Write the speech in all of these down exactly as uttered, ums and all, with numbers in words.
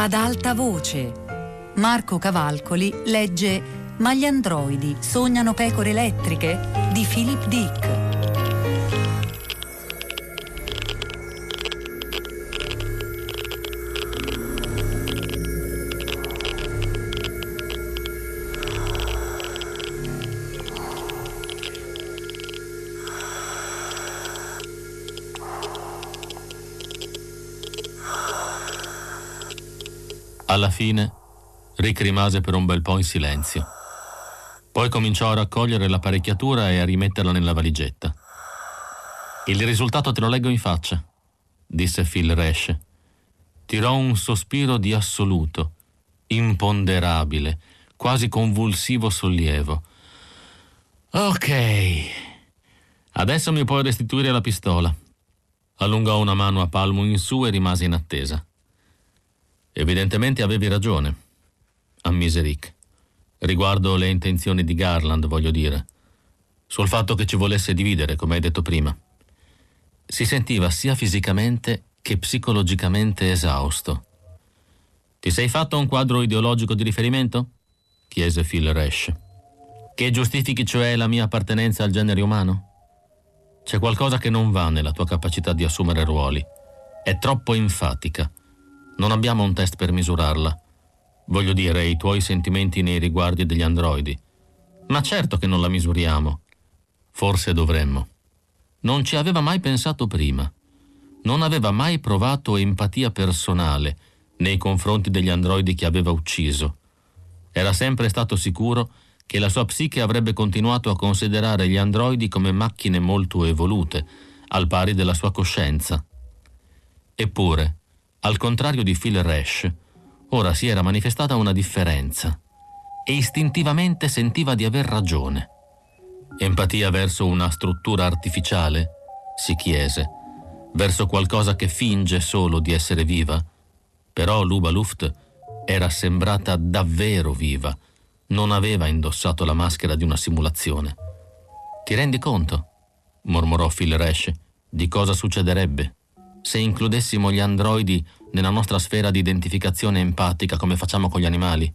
Ad alta voce. Marco Cavalcoli legge Ma gli androidi sognano pecore elettriche di Philip Dick. Alla fine Rick rimase per un bel po' in silenzio. Poi cominciò a raccogliere l'apparecchiatura e a rimetterla nella valigetta. Il risultato te lo leggo in faccia, disse Phil Resch. Tirò un sospiro di assoluto, imponderabile, quasi convulsivo sollievo. Ok, adesso mi puoi restituire la pistola. Allungò una mano a palmo in su e rimase in attesa. Evidentemente avevi ragione, ammise Rick. Riguardo le intenzioni di Garland, voglio dire. Sul fatto che ci volesse dividere, come hai detto prima. Si sentiva sia fisicamente che psicologicamente esausto. Ti sei fatto un quadro ideologico di riferimento? Chiese Phil Resch. Che giustifichi cioè la mia appartenenza al genere umano? C'è qualcosa che non va nella tua capacità di assumere ruoli. È troppo enfatica. Non abbiamo un test per misurarla. Voglio dire, i tuoi sentimenti nei riguardi degli androidi. Ma certo che non la misuriamo. Forse dovremmo. Non ci aveva mai pensato prima. Non aveva mai provato empatia personale nei confronti degli androidi che aveva ucciso. Era sempre stato sicuro che la sua psiche avrebbe continuato a considerare gli androidi come macchine molto evolute, al pari della sua coscienza. Eppure, al contrario di Phil Resch, ora si era manifestata una differenza e istintivamente sentiva di aver ragione. Empatia verso una struttura artificiale? Si chiese. Verso qualcosa che finge solo di essere viva? Però Luba Luft era sembrata davvero viva, non aveva indossato la maschera di una simulazione. Ti rendi conto? Mormorò Phil Resch, di cosa succederebbe se includessimo gli androidi nella nostra sfera di identificazione empatica come facciamo con gli animali?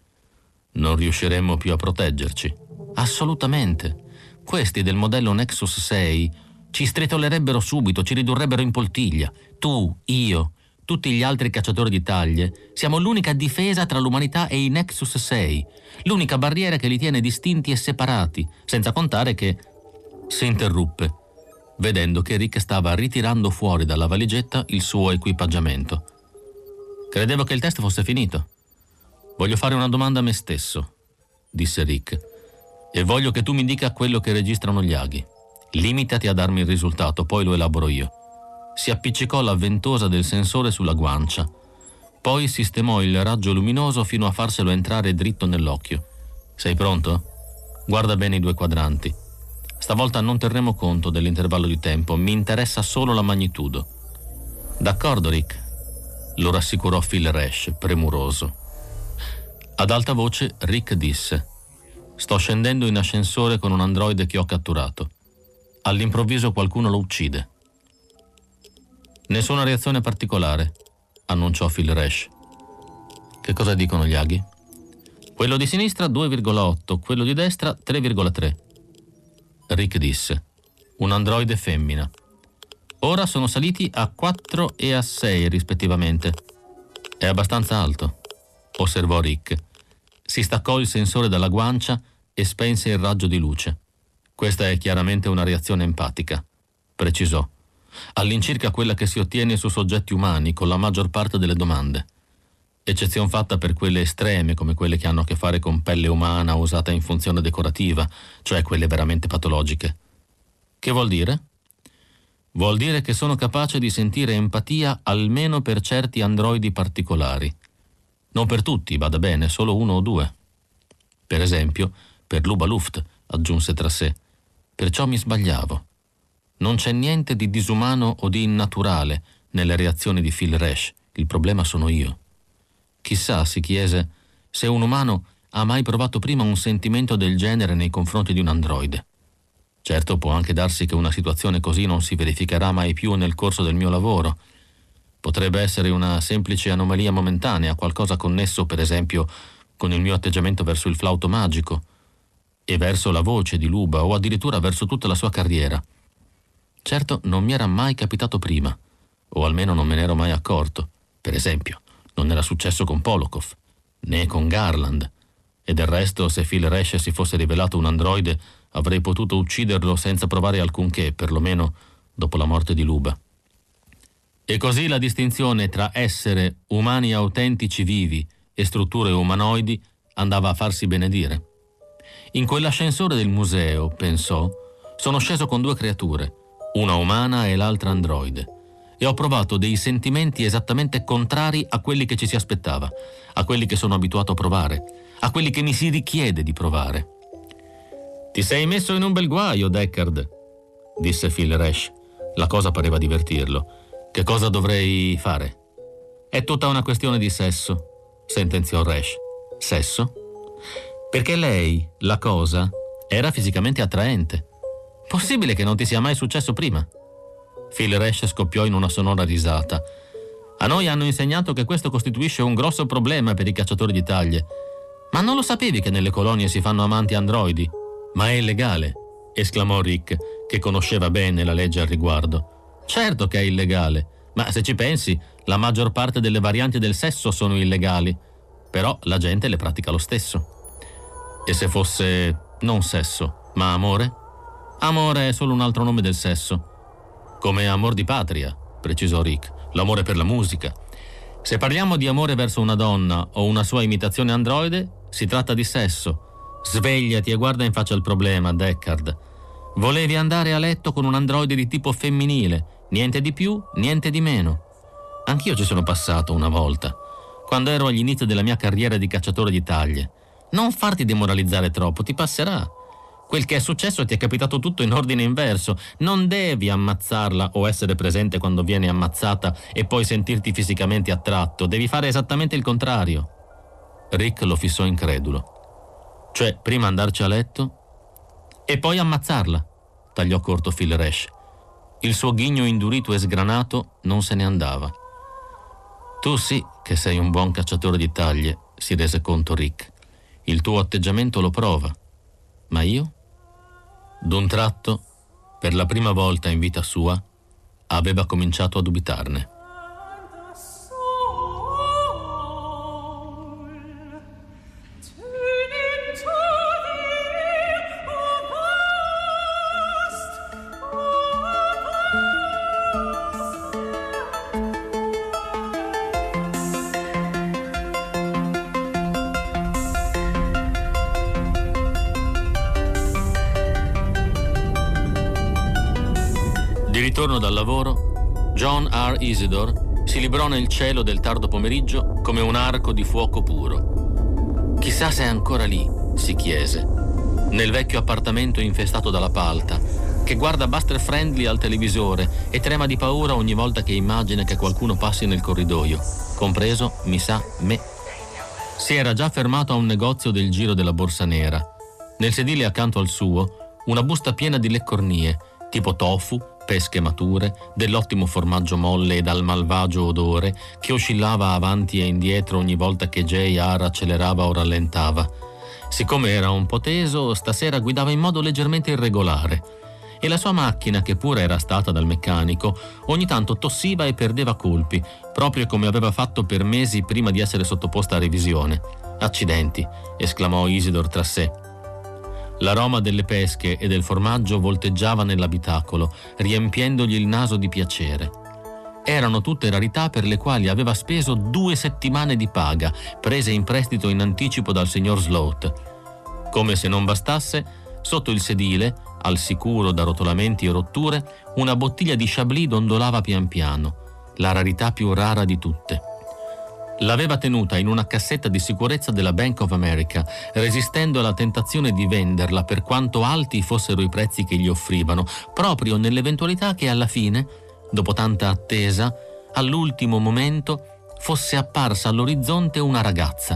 Non riusciremmo più a proteggerci. Assolutamente. Questi del modello Nexus sei ci stritolerebbero subito, ci ridurrebbero in poltiglia. Tu, io, tutti gli altri cacciatori di taglie, siamo l'unica difesa tra l'umanità e i Nexus sei, l'unica barriera che li tiene distinti e separati, senza contare che... Si interruppe, vedendo che Rick stava ritirando fuori dalla valigetta il suo equipaggiamento. Credevo che il test fosse finito. Voglio fare una domanda a me stesso, disse Rick, e voglio che tu mi dica quello che registrano gli aghi. Limitati a darmi il risultato, poi lo elaboro io. Si appiccicò la ventosa del sensore sulla guancia, poi sistemò il raggio luminoso fino a farselo entrare dritto nell'occhio. Sei pronto? Guarda bene i due quadranti. Stavolta non terremo conto dell'intervallo di tempo, mi interessa solo la magnitudo. D'accordo, Rick, lo rassicurò Phil Resch, premuroso. Ad alta voce Rick disse: sto scendendo in ascensore con un androide che ho catturato. All'improvviso qualcuno lo uccide. Nessuna reazione particolare, annunciò Phil Resch. Che cosa dicono gli aghi? Quello di sinistra due virgola otto, quello di destra tre virgola tre. Rick disse: un androide femmina. Ora sono saliti a quattro e a sei rispettivamente. È abbastanza alto, osservò Rick. Si staccò il sensore dalla guancia e spense il raggio di luce. Questa è chiaramente una reazione empatica, precisò. All'incirca quella che si ottiene su soggetti umani con la maggior parte delle domande. Eccezion fatta per quelle estreme, come quelle che hanno a che fare con pelle umana usata in funzione decorativa, cioè quelle veramente patologiche. Che vuol dire? Vuol dire che sono capace di sentire empatia almeno per certi androidi particolari. Non per tutti, bada bene, solo uno o due. Per esempio, per Luba Luft, aggiunse tra sé. Perciò mi sbagliavo. Non c'è niente di disumano o di innaturale nelle reazioni di Phil Resch, il problema sono io. Chissà, si chiese, se un umano ha mai provato prima un sentimento del genere nei confronti di un androide. Certo, può anche darsi che una situazione così non si verificherà mai più nel corso del mio lavoro, Potrebbe essere una semplice anomalia momentanea, qualcosa connesso per esempio con il mio atteggiamento verso il flauto magico e verso la voce di Luba, o addirittura verso tutta la sua carriera. Certo, non mi era mai capitato prima, o almeno non me ne ero mai accorto. Per esempio, non era successo con Polokov, né con Garland, e del resto, se Phil Resch si fosse rivelato un androide, avrei potuto ucciderlo senza provare alcunché, perlomeno dopo la morte di Luba. E così la distinzione tra essere umani autentici vivi e strutture umanoidi andava a farsi benedire. In quell'ascensore del museo, pensò, sono sceso con due creature, una umana e l'altra androide, e ho provato dei sentimenti esattamente contrari a quelli che ci si aspettava, a quelli che sono abituato a provare, a quelli che mi si richiede di provare. «Ti sei messo in un bel guaio, Deckard», disse Phil Resch. La cosa pareva divertirlo. «Che cosa dovrei fare?» «È tutta una questione di sesso», sentenziò Resch. «Sesso?» «Perché lei, la cosa, era fisicamente attraente. Possibile che non ti sia mai successo prima?» Phil Resch scoppiò in una sonora risata. «A noi hanno insegnato che questo costituisce un grosso problema per i cacciatori di taglie. Ma non lo sapevi che nelle colonie si fanno amanti androidi?» «Ma è illegale», esclamò Rick, che conosceva bene la legge al riguardo. «Certo che è illegale, ma se ci pensi, la maggior parte delle varianti del sesso sono illegali. Però la gente le pratica lo stesso». «E se fosse non sesso, ma amore?» «Amore è solo un altro nome del sesso». «Come amor di patria», precisò Rick, «l'amore per la musica. Se parliamo di amore verso una donna o una sua imitazione androide, si tratta di sesso. Svegliati e guarda in faccia il problema, Deckard. Volevi andare a letto con un androide di tipo femminile, niente di più, niente di meno. Anch'io ci sono passato una volta, quando ero agli inizi della mia carriera di cacciatore di taglie. Non farti demoralizzare troppo, ti passerà. Quel che è successo ti è capitato tutto in ordine inverso. Non devi ammazzarla o essere presente quando viene ammazzata e poi sentirti fisicamente attratto. Devi fare esattamente il contrario». Rick lo fissò incredulo. «Cioè, prima andarci a letto e poi ammazzarla», tagliò corto Phil Resch. Il suo ghigno indurito e sgranato non se ne andava. «Tu sì che sei un buon cacciatore di taglie», si rese conto Rick. «Il tuo atteggiamento lo prova. Ma io?» D'un tratto, per la prima volta in vita sua, aveva cominciato a dubitarne. Di ritorno dal lavoro, John R. Isidore si librò nel cielo del tardo pomeriggio come un arco di fuoco puro. Chissà se è ancora lì, si chiese, nel vecchio appartamento infestato dalla palta, che guarda Buster Friendly al televisore e trema di paura ogni volta che immagina che qualcuno passi nel corridoio, compreso, mi sa, me. Si era già fermato a un negozio del giro della Borsa Nera. Nel sedile accanto al suo, una busta piena di leccornie, tipo tofu, pesche mature, dell'ottimo formaggio molle e dal malvagio odore che oscillava avanti e indietro ogni volta che J R accelerava o rallentava. Siccome era un po' teso, stasera guidava in modo leggermente irregolare e la sua macchina, che pure era stata dal meccanico, ogni tanto tossiva e perdeva colpi, proprio come aveva fatto per mesi prima di essere sottoposta a revisione. «Accidenti», esclamò Isidore tra sé. L'aroma delle pesche e del formaggio volteggiava nell'abitacolo, riempiendogli il naso di piacere. Erano tutte rarità per le quali aveva speso due settimane di paga, prese in prestito in anticipo dal signor Sloat. Come se non bastasse, sotto il sedile, al sicuro da rotolamenti e rotture, una bottiglia di Chablis dondolava pian piano, la rarità più rara di tutte. L'aveva tenuta in una cassetta di sicurezza della Bank of America, resistendo alla tentazione di venderla per quanto alti fossero i prezzi che gli offrivano, proprio nell'eventualità che alla fine, dopo tanta attesa, all'ultimo momento fosse apparsa all'orizzonte una ragazza.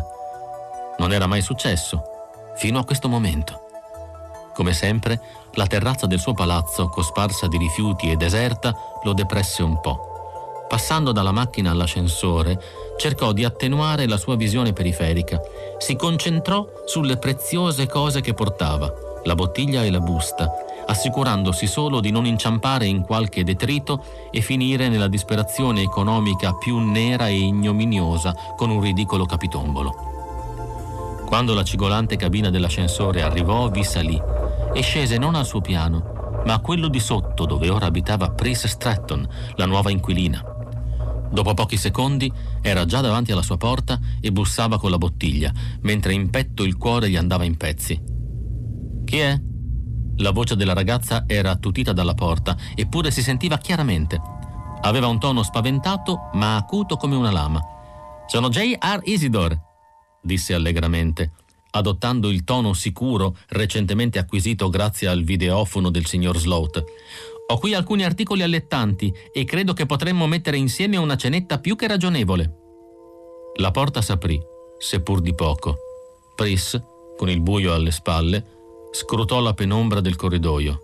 Non era mai successo, fino a questo momento. Come sempre, la terrazza del suo palazzo, cosparsa di rifiuti e deserta, lo depresse un po'. Passando dalla macchina all'ascensore, cercò di attenuare la sua visione periferica. Si concentrò sulle preziose cose che portava, la bottiglia e la busta, assicurandosi solo di non inciampare in qualche detrito e finire nella disperazione economica più nera e ignominiosa con un ridicolo capitombolo. Quando la cigolante cabina dell'ascensore arrivò, vi salì e scese non al suo piano, ma a quello di sotto dove ora abitava Pris Stratton, la nuova inquilina. Dopo pochi secondi era già davanti alla sua porta e bussava con la bottiglia, mentre in petto il cuore gli andava in pezzi. «Chi è?» La voce della ragazza era attutita dalla porta, eppure si sentiva chiaramente. Aveva un tono spaventato, ma acuto come una lama. «Sono J R Isidore», disse allegramente, adottando il tono sicuro recentemente acquisito grazie al videofono del signor Sloat. «Ho qui alcuni articoli allettanti e credo che potremmo mettere insieme una cenetta più che ragionevole». La porta s'aprì, seppur di poco. Pris, con il buio alle spalle, scrutò la penombra del corridoio.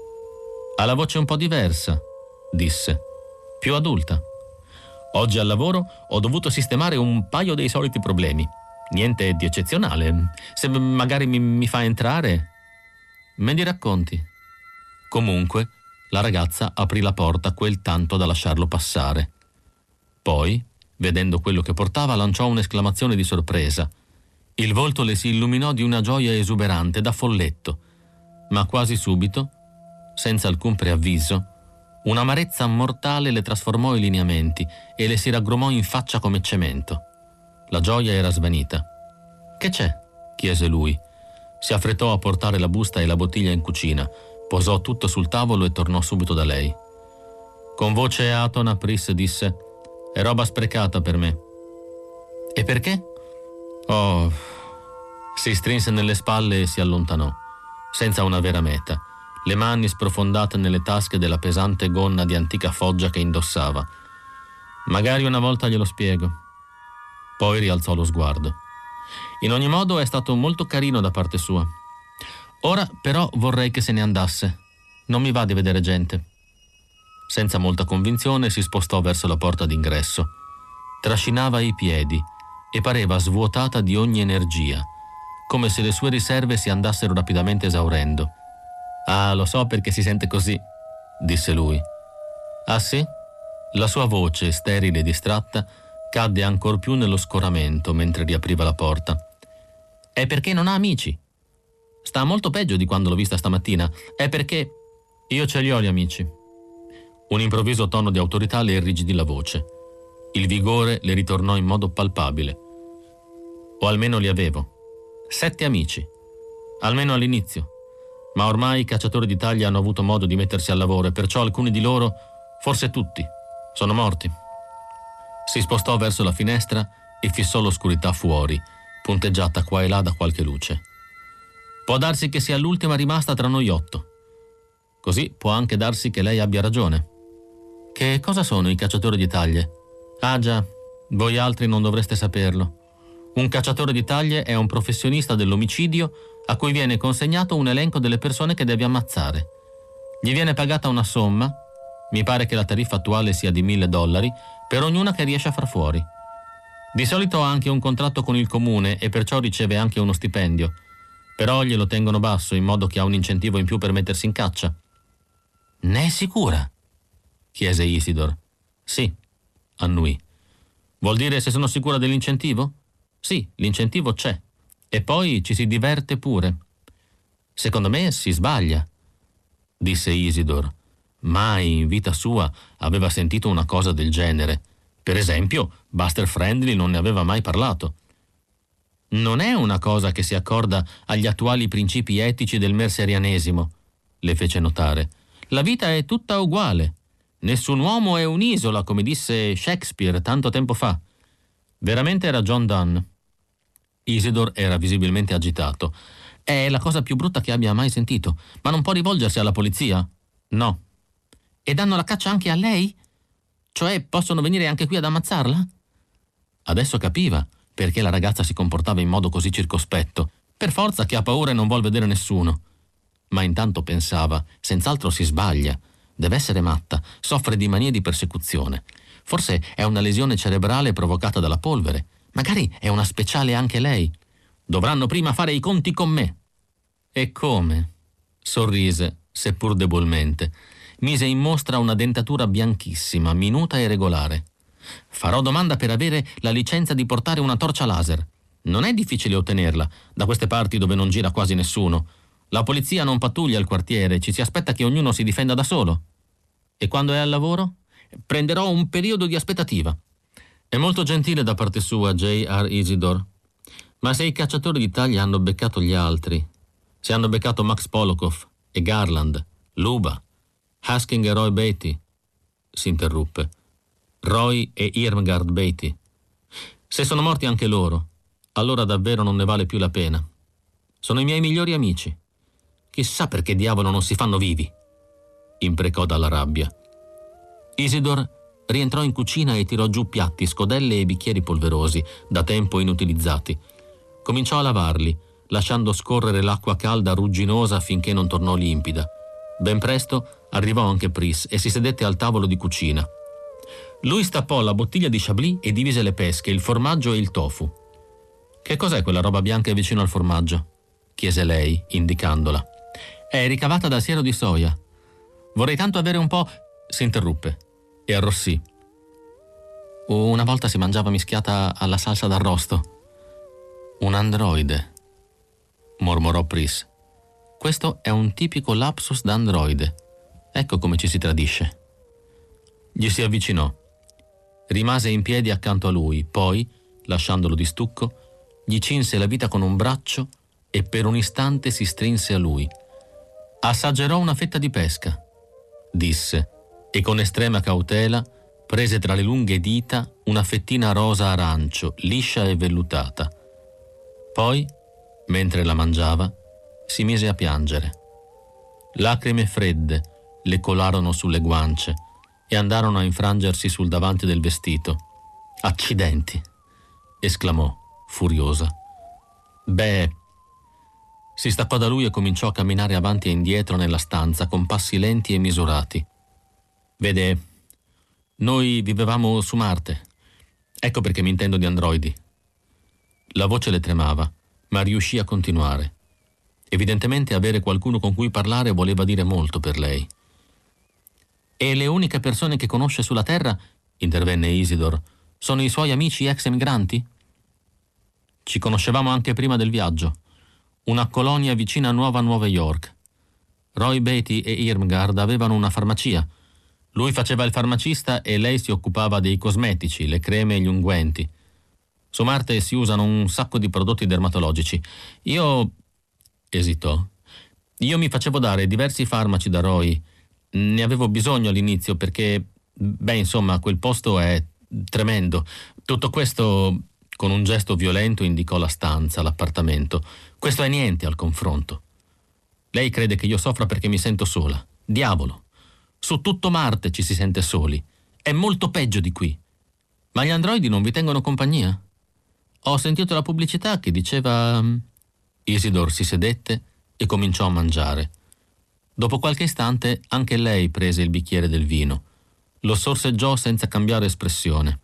«Ha la voce un po' diversa», disse, «più adulta. Oggi al lavoro ho dovuto sistemare un paio dei soliti problemi. Niente di eccezionale. Se magari mi, mi fa entrare, me li racconti». Comunque, la ragazza aprì la porta quel tanto da lasciarlo passare. Poi, vedendo quello che portava, lanciò un'esclamazione di sorpresa. Il volto le si illuminò di una gioia esuberante da folletto, ma quasi subito, senza alcun preavviso, un'amarezza mortale le trasformò i lineamenti e le si raggrumò in faccia come cemento. La gioia era svanita. «Che c'è?» chiese lui. Si affrettò a portare la busta e la bottiglia in cucina, posò tutto sul tavolo e tornò subito da lei. Con voce atona Pris disse: «È roba sprecata per me». «E perché?» «Oh...» Si strinse nelle spalle e si allontanò, senza una vera meta, le mani sprofondate nelle tasche della pesante gonna di antica foggia che indossava. «Magari una volta glielo spiego». Poi rialzò lo sguardo. «In ogni modo è stato molto carino da parte sua. Ora però vorrei che se ne andasse. Non mi va di vedere gente». Senza molta convinzione si spostò verso la porta d'ingresso. Trascinava i piedi e pareva svuotata di ogni energia, come se le sue riserve si andassero rapidamente esaurendo. «Ah, lo so perché si sente così», disse lui. «Ah sì?» La sua voce, sterile e distratta, cadde ancor più nello scoramento mentre riapriva la porta. «È perché non ha amici. Sta molto peggio di quando l'ho vista stamattina. È perché io ce li ho gli amici». Un improvviso tono di autorità le irrigidì la voce. Il vigore le ritornò in modo palpabile. «O almeno li avevo. Sette amici. Almeno all'inizio. Ma ormai i cacciatori d'Italia hanno avuto modo di mettersi al lavoro e perciò alcuni di loro, forse tutti, sono morti». Si spostò verso la finestra e fissò l'oscurità fuori, punteggiata qua e là da qualche luce. «Può darsi che sia l'ultima rimasta tra noi otto. Così può anche darsi che lei abbia ragione». «Che cosa sono i cacciatori di taglie?» «Ah già, voi altri non dovreste saperlo. Un cacciatore di taglie è un professionista dell'omicidio a cui viene consegnato un elenco delle persone che deve ammazzare. Gli viene pagata una somma, mi pare che la tariffa attuale sia di mille dollari, per ognuna che riesce a far fuori. Di solito ha anche un contratto con il comune e perciò riceve anche uno stipendio, però glielo tengono basso in modo che ha un incentivo in più per mettersi in caccia». «Ne è sicura?» chiese Isidore. «Sì», annui. «Vuol dire se sono sicura dell'incentivo?» «Sì, l'incentivo c'è. E poi ci si diverte pure». «Secondo me si sbaglia», disse Isidore. Mai in vita sua aveva sentito una cosa del genere. Per esempio, Buster Friendly non ne aveva mai parlato. «Non è una cosa che si accorda agli attuali principi etici del merserianesimo», le fece notare. «La vita è tutta uguale. Nessun uomo è un'isola, come disse Shakespeare tanto tempo fa». Veramente era John Donne. Isidore era visibilmente agitato. «È la cosa più brutta che abbia mai sentito. Ma non può rivolgersi alla polizia?» «No». «E danno la caccia anche a lei? Cioè possono venire anche qui ad ammazzarla?» Adesso capiva perché la ragazza si comportava in modo così circospetto. Per forza che ha paura e non vuol vedere nessuno. Ma intanto pensava: senz'altro si sbaglia. Deve essere matta, soffre di manie di persecuzione. Forse è una lesione cerebrale provocata dalla polvere. Magari è una speciale anche lei. Dovranno prima fare i conti con me. E come? Sorrise, seppur debolmente. Mise in mostra una dentatura bianchissima, minuta e regolare. Farò domanda per avere la licenza di portare una torcia laser. Non è difficile ottenerla, da queste parti dove non gira quasi nessuno. La polizia non pattuglia il quartiere, ci si aspetta che ognuno si difenda da solo. E quando è al lavoro? Prenderò un periodo di aspettativa. È molto gentile da parte sua, J R Isidore. Ma se i cacciatori d'Italia hanno beccato gli altri, se hanno beccato Max Polokov e Garland, Luba, Hasking e Roy Beatty, si interruppe. Roy e Irmgard Beatty. Se sono morti anche loro, allora davvero non ne vale più la pena. Sono i miei migliori amici. Chissà perché diavolo non si fanno vivi, imprecò dalla rabbia. Isidore rientrò in cucina e tirò giù piatti, scodelle e bicchieri polverosi, da tempo inutilizzati. Cominciò a lavarli, lasciando scorrere l'acqua calda rugginosa finché non tornò limpida. Ben presto arrivò anche Pris e si sedette al tavolo di cucina. Lui stappò la bottiglia di Chablis e divise le pesche, il formaggio e il tofu. «Che cos'è quella roba bianca vicino al formaggio?» chiese lei, indicandola. «È ricavata dal siero di soia. Vorrei tanto avere un po'...» Si interruppe e arrossì. «Una volta si mangiava mischiata alla salsa d'arrosto». «Un androide», mormorò Pris. «Questo è un tipico lapsus d'androide. Ecco come ci si tradisce». Gli si avvicinò. Rimase in piedi accanto a lui, poi, lasciandolo di stucco, gli cinse la vita con un braccio e per un istante si strinse a lui. «Assaggerò una fetta di pesca», disse, e con estrema cautela prese tra le lunghe dita una fettina rosa arancio, liscia e vellutata. Poi, mentre la mangiava, si mise a piangere. Lacrime fredde le colarono sulle guance e andarono a infrangersi sul davanti del vestito. «Accidenti!» esclamò, furiosa. «Beh...» Si staccò da lui e cominciò a camminare avanti e indietro nella stanza con passi lenti e misurati. «Vede, noi vivevamo su Marte. Ecco perché mi intendo di androidi». La voce le tremava, ma riuscì a continuare. Evidentemente avere qualcuno con cui parlare voleva dire molto per lei. «E le uniche persone che conosce sulla Terra», intervenne Isidore, «sono i suoi amici ex-emigranti?» «Ci conoscevamo anche prima del viaggio. Una colonia vicina a Nuova Nuova York. Roy Beatty e Irmgard avevano una farmacia. Lui faceva il farmacista e lei si occupava dei cosmetici, le creme e gli unguenti. Su Marte si usano un sacco di prodotti dermatologici. Io...» esitò. «Io mi facevo dare diversi farmaci da Roy. Ne avevo bisogno all'inizio perché, beh, insomma, quel posto è tremendo. Tutto questo...» Con un gesto violento indicò la stanza, l'appartamento. «Questo è niente al confronto. Lei crede che io soffra perché mi sento sola. Diavolo! Su tutto Marte ci si sente soli. È molto peggio di qui. Ma gli androidi non vi tengono compagnia? Ho sentito la pubblicità che diceva...» Isidore si sedette e cominciò a mangiare. Dopo qualche istante anche lei prese il bicchiere del vino. Lo sorseggiò senza cambiare espressione.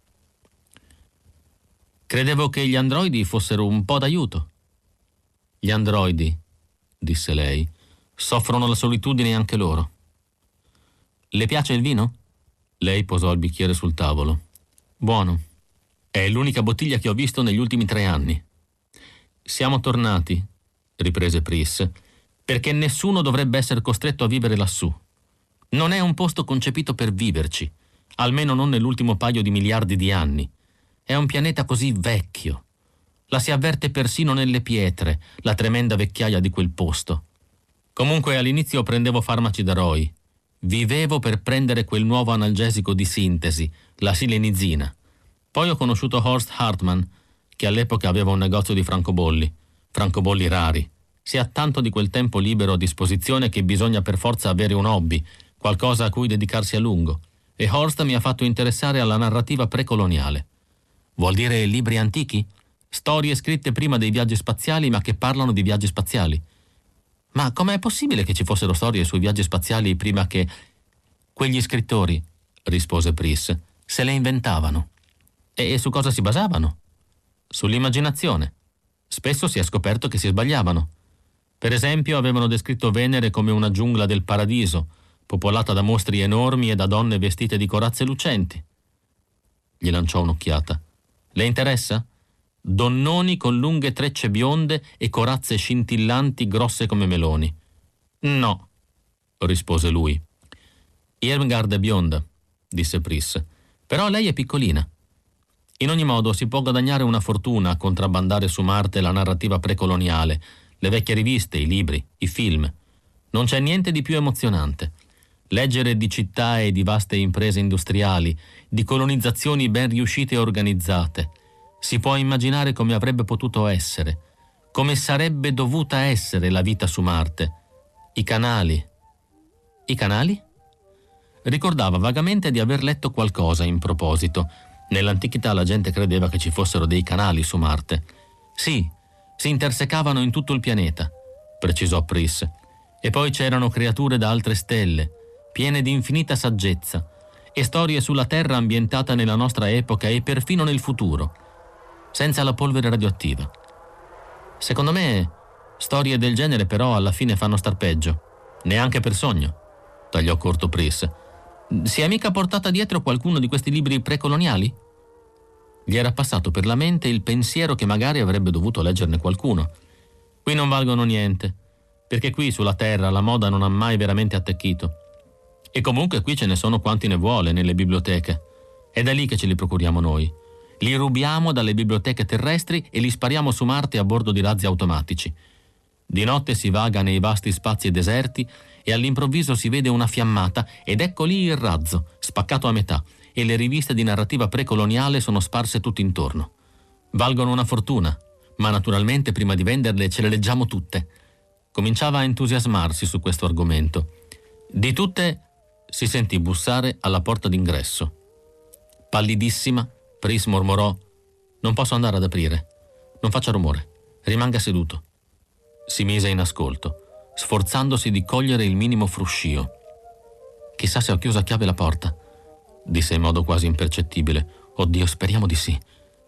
«Credevo che gli androidi fossero un po' d'aiuto». «Gli androidi», disse lei, «soffrono la solitudine anche loro». «Le piace il vino?» Lei posò il bicchiere sul tavolo. «Buono. È l'unica bottiglia che ho visto negli ultimi tre anni». «Siamo tornati», riprese Pris, «perché nessuno dovrebbe essere costretto a vivere lassù. Non è un posto concepito per viverci, almeno non nell'ultimo paio di miliardi di anni. È un pianeta così vecchio. La si avverte persino nelle pietre, la tremenda vecchiaia di quel posto. Comunque all'inizio prendevo farmaci da Roy. Vivevo per prendere quel nuovo analgesico di sintesi, la silenizina. Poi ho conosciuto Horst Hartmann, che all'epoca aveva un negozio di francobolli, francobolli rari. Si ha tanto di quel tempo libero a disposizione che bisogna per forza avere un hobby, qualcosa a cui dedicarsi a lungo. E Horst mi ha fatto interessare alla narrativa precoloniale. Vuol dire libri antichi? Storie scritte prima dei viaggi spaziali ma che parlano di viaggi spaziali. Ma com'è possibile che ci fossero storie sui viaggi spaziali prima che... Quegli scrittori, rispose Pris, se le inventavano. E su cosa si basavano? Sull'immaginazione. Spesso si è scoperto che si sbagliavano. Per esempio, avevano descritto Venere come una giungla del paradiso, popolata da mostri enormi e da donne vestite di corazze lucenti. Gli lanciò un'occhiata. Le interessa? Donnoni con lunghe trecce bionde e corazze scintillanti grosse come meloni. No, rispose lui. Irmgard è bionda, disse Pris, però lei è piccolina. In ogni modo si può guadagnare una fortuna a contrabbandare su Marte la narrativa precoloniale, le vecchie riviste, i libri, i film. Non c'è niente di più emozionante. Leggere di città e di vaste imprese industriali, di colonizzazioni ben riuscite e organizzate. Si può immaginare come avrebbe potuto essere, come sarebbe dovuta essere la vita su Marte. I canali. I canali? Ricordava vagamente di aver letto qualcosa in proposito. Nell'antichità la gente credeva che ci fossero dei canali su Marte. Sì, si intersecavano in tutto il pianeta, precisò Pris. E poi c'erano creature da altre stelle, piene di infinita saggezza, e storie sulla Terra ambientata nella nostra epoca e perfino nel futuro, senza la polvere radioattiva. Secondo me, storie del genere però alla fine fanno star peggio. Neanche per sogno, tagliò corto Pris. Si è mica portata dietro qualcuno di questi libri precoloniali? Gli era passato per la mente il pensiero che magari avrebbe dovuto leggerne qualcuno. Qui non valgono niente, perché qui sulla Terra la moda non ha mai veramente attecchito. E comunque qui ce ne sono quanti ne vuole nelle biblioteche. È da lì che ce li procuriamo noi. Li rubiamo dalle biblioteche terrestri e li spariamo su Marte a bordo di razzi automatici. Di notte si vaga nei vasti spazi deserti e all'improvviso si vede una fiammata ed ecco lì il razzo, spaccato a metà, e le riviste di narrativa precoloniale sono sparse tutto intorno. Valgono una fortuna, ma naturalmente prima di venderle ce le leggiamo tutte. Cominciava a entusiasmarsi su questo argomento. Di tutte si sentì bussare alla porta d'ingresso. Pallidissima, Pris mormorò: «Non posso andare ad aprire. Non faccia rumore. Rimanga seduto». Si mise in ascolto, sforzandosi di cogliere il minimo fruscio. «Chissà se ho chiuso a chiave la porta», disse in modo quasi impercettibile. «Oddio, speriamo di sì».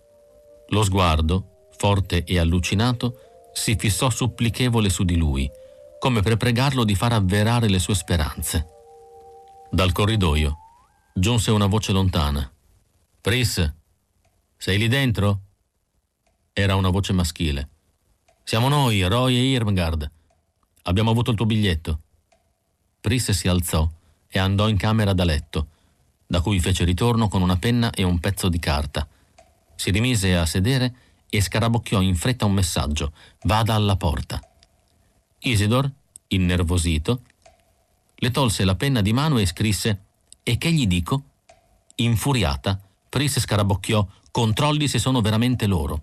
Lo sguardo, forte e allucinato, si fissò supplichevole su di lui, come per pregarlo di far avverare le sue speranze. Dal corridoio giunse una voce lontana. «Pris, sei lì dentro?» Era una voce maschile. «Siamo noi, Roy e Irmgard. Abbiamo avuto il tuo biglietto». Pris si alzò e andò in camera da letto, da cui fece ritorno con una penna e un pezzo di carta. Si rimise a sedere e scarabocchiò in fretta un messaggio: «Vada alla porta». Isidor, innervosito, le tolse la penna di mano e scrisse: «E che gli dico?» Infuriata, Pris scarabocchiò: «Controlli se sono veramente loro».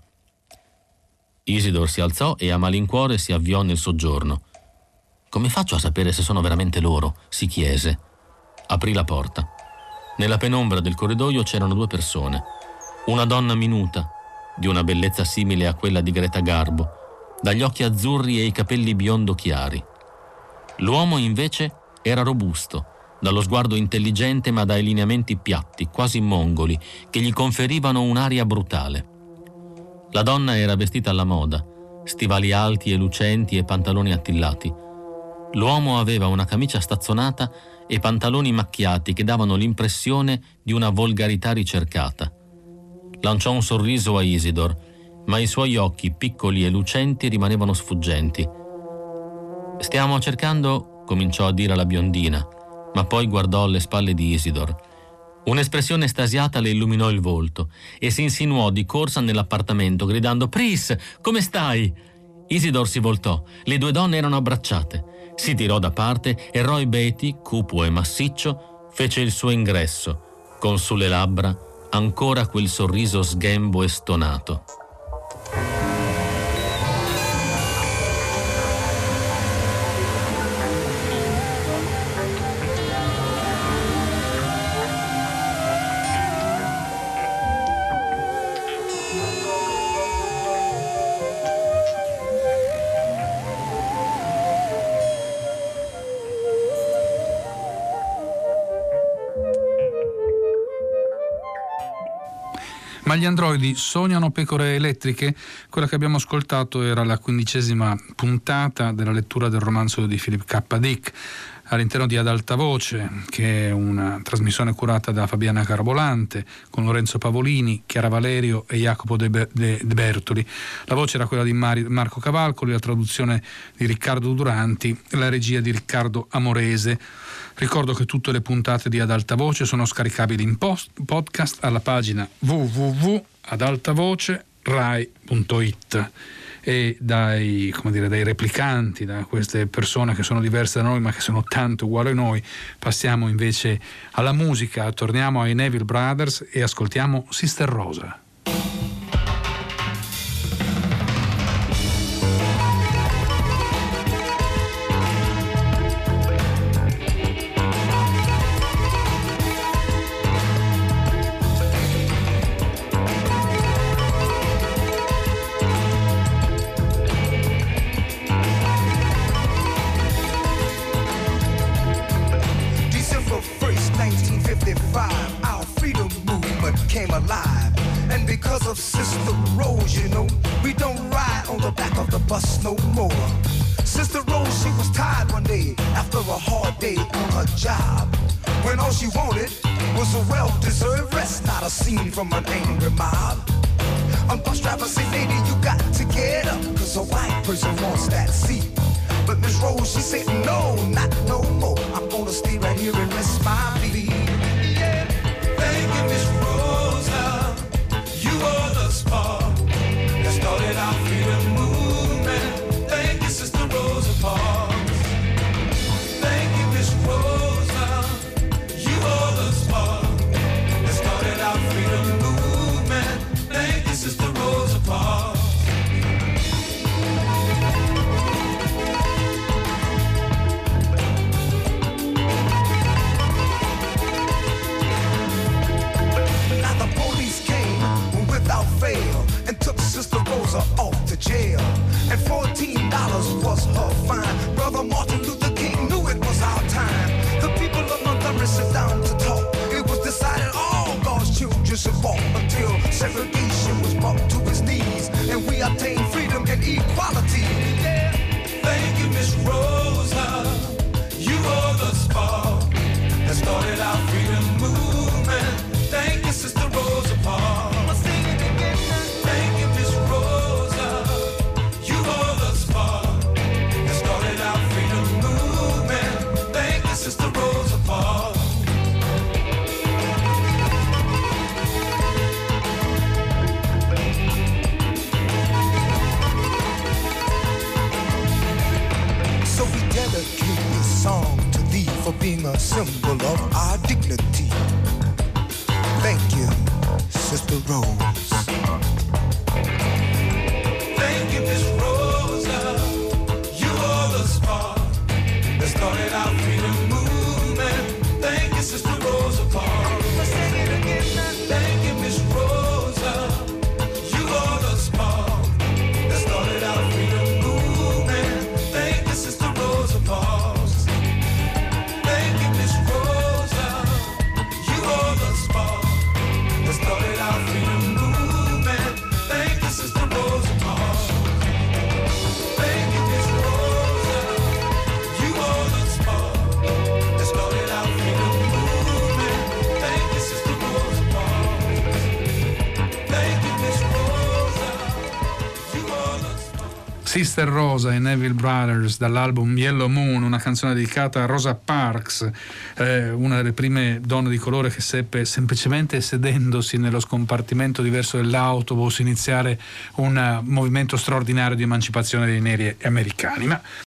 Isidor si alzò e a malincuore si avviò nel soggiorno. «Come faccio a sapere se sono veramente loro?» si chiese. Aprì la porta. Nella penombra del corridoio c'erano due persone. Una donna minuta, di una bellezza simile a quella di Greta Garbo, dagli occhi azzurri e i capelli biondo chiari. L'uomo invece era robusto, dallo sguardo intelligente ma dai lineamenti piatti, quasi mongoli, che gli conferivano un'aria brutale. La donna era vestita alla moda, stivali alti e lucenti e pantaloni attillati. L'uomo aveva una camicia stazzonata e pantaloni macchiati che davano l'impressione di una volgarità ricercata. Lanciò un sorriso a Isidor, ma i suoi occhi, piccoli e lucenti, rimanevano sfuggenti. «Stiamo cercando», cominciò a dire la biondina, ma poi guardò alle spalle di Isidor. Un'espressione estasiata le illuminò il volto e si insinuò di corsa nell'appartamento gridando: «Pris, come stai?» Isidor si voltò. Le due donne erano abbracciate. Si tirò da parte e Roy Beatty, cupo e massiccio, fece il suo ingresso, con sulle labbra ancora quel sorriso sghembo e stonato. Ma gli androidi sognano pecore elettriche? Quella che abbiamo ascoltato era la quindicesima puntata della lettura del romanzo di Philip K. Dick all'interno di Ad Alta Voce, che è una trasmissione curata da Fabiana Carabolante con Lorenzo Pavolini, Chiara Valerio e Jacopo De, Be- De-, De Bertoli. La voce era quella di Mari- Marco Cavalcoli, la traduzione di Riccardo Duranti, la regia di Riccardo Amorese. Ricordo che tutte le puntate di Ad Alta Voce sono scaricabili in post- podcast alla pagina w w w punto ad alta voce rai punto it. E dai, come dire, dai replicanti, da queste persone che sono diverse da noi ma che sono tanto uguali a noi, passiamo invece alla musica, torniamo ai Neville Brothers e ascoltiamo Sister Rosa. Sister Rose, you know, we don't ride on the back of the bus no more. Sister Rose, she was tired one day after a hard day on her job, when all she wanted was a well-deserved rest, not a scene from an angry mob. A bus driver said, lady, you got to get up, cause a white person wants that seat. But Miss Rose, she said, no, not no more. I'm gonna stay right here and rest my feet. Yeah. Thank you, Miss Rosa. You are the spark that started our freedom movement. Thank you, Sister Rosa Parks. Thank you, Miss Rosa. You are the spark that started our freedom movement. Thank you, Sister Rosa Parks. Now the police came without fail and took Sister Rosa off to jail, and fourteen dollars was her fine. Brother Martin Luther King knew it was our time. The people of Montgomery sat down to talk. It was decided all God's children should walk until segregation was brought to its knees and we obtained freedom and equality. Yeah. Thank you, Miss Rosa. You are the spark that started our freedom movement. Thank you, Sister Rosa Parks. Thank you, Miss Rosa. You are the spark that started our freedom movement. Thank you, Sister Rosa Parks. So we dedicate this song to thee for being a symbol of our dignity. Thank you, Sister Rose. Thank you, Miss Rosa. You are the spark that started our freedom movement. Thank you, Sister Rosa Parks. Thank you, Miss Rosa. You are the spark that started our freedom movement. Thank you, Sister Rosa Parks. Thank you, Miss Rosa. You are the spark that started our freedom movement. Thank you, Sister Rosa Parks. Thank you, Miss Rosa. You are the spark that started our freedom movement. Thank you, Sister Rosa Parks. Thank you, Miss Rosa. You are the spark. Sister Rosa e Neville Brothers dall'album Yellow Moon, una canzone dedicata a Rosa Parks, eh, una delle prime donne di colore che seppe semplicemente sedendosi nello scompartimento diverso dell'autobus iniziare un movimento straordinario di emancipazione dei neri americani. Ma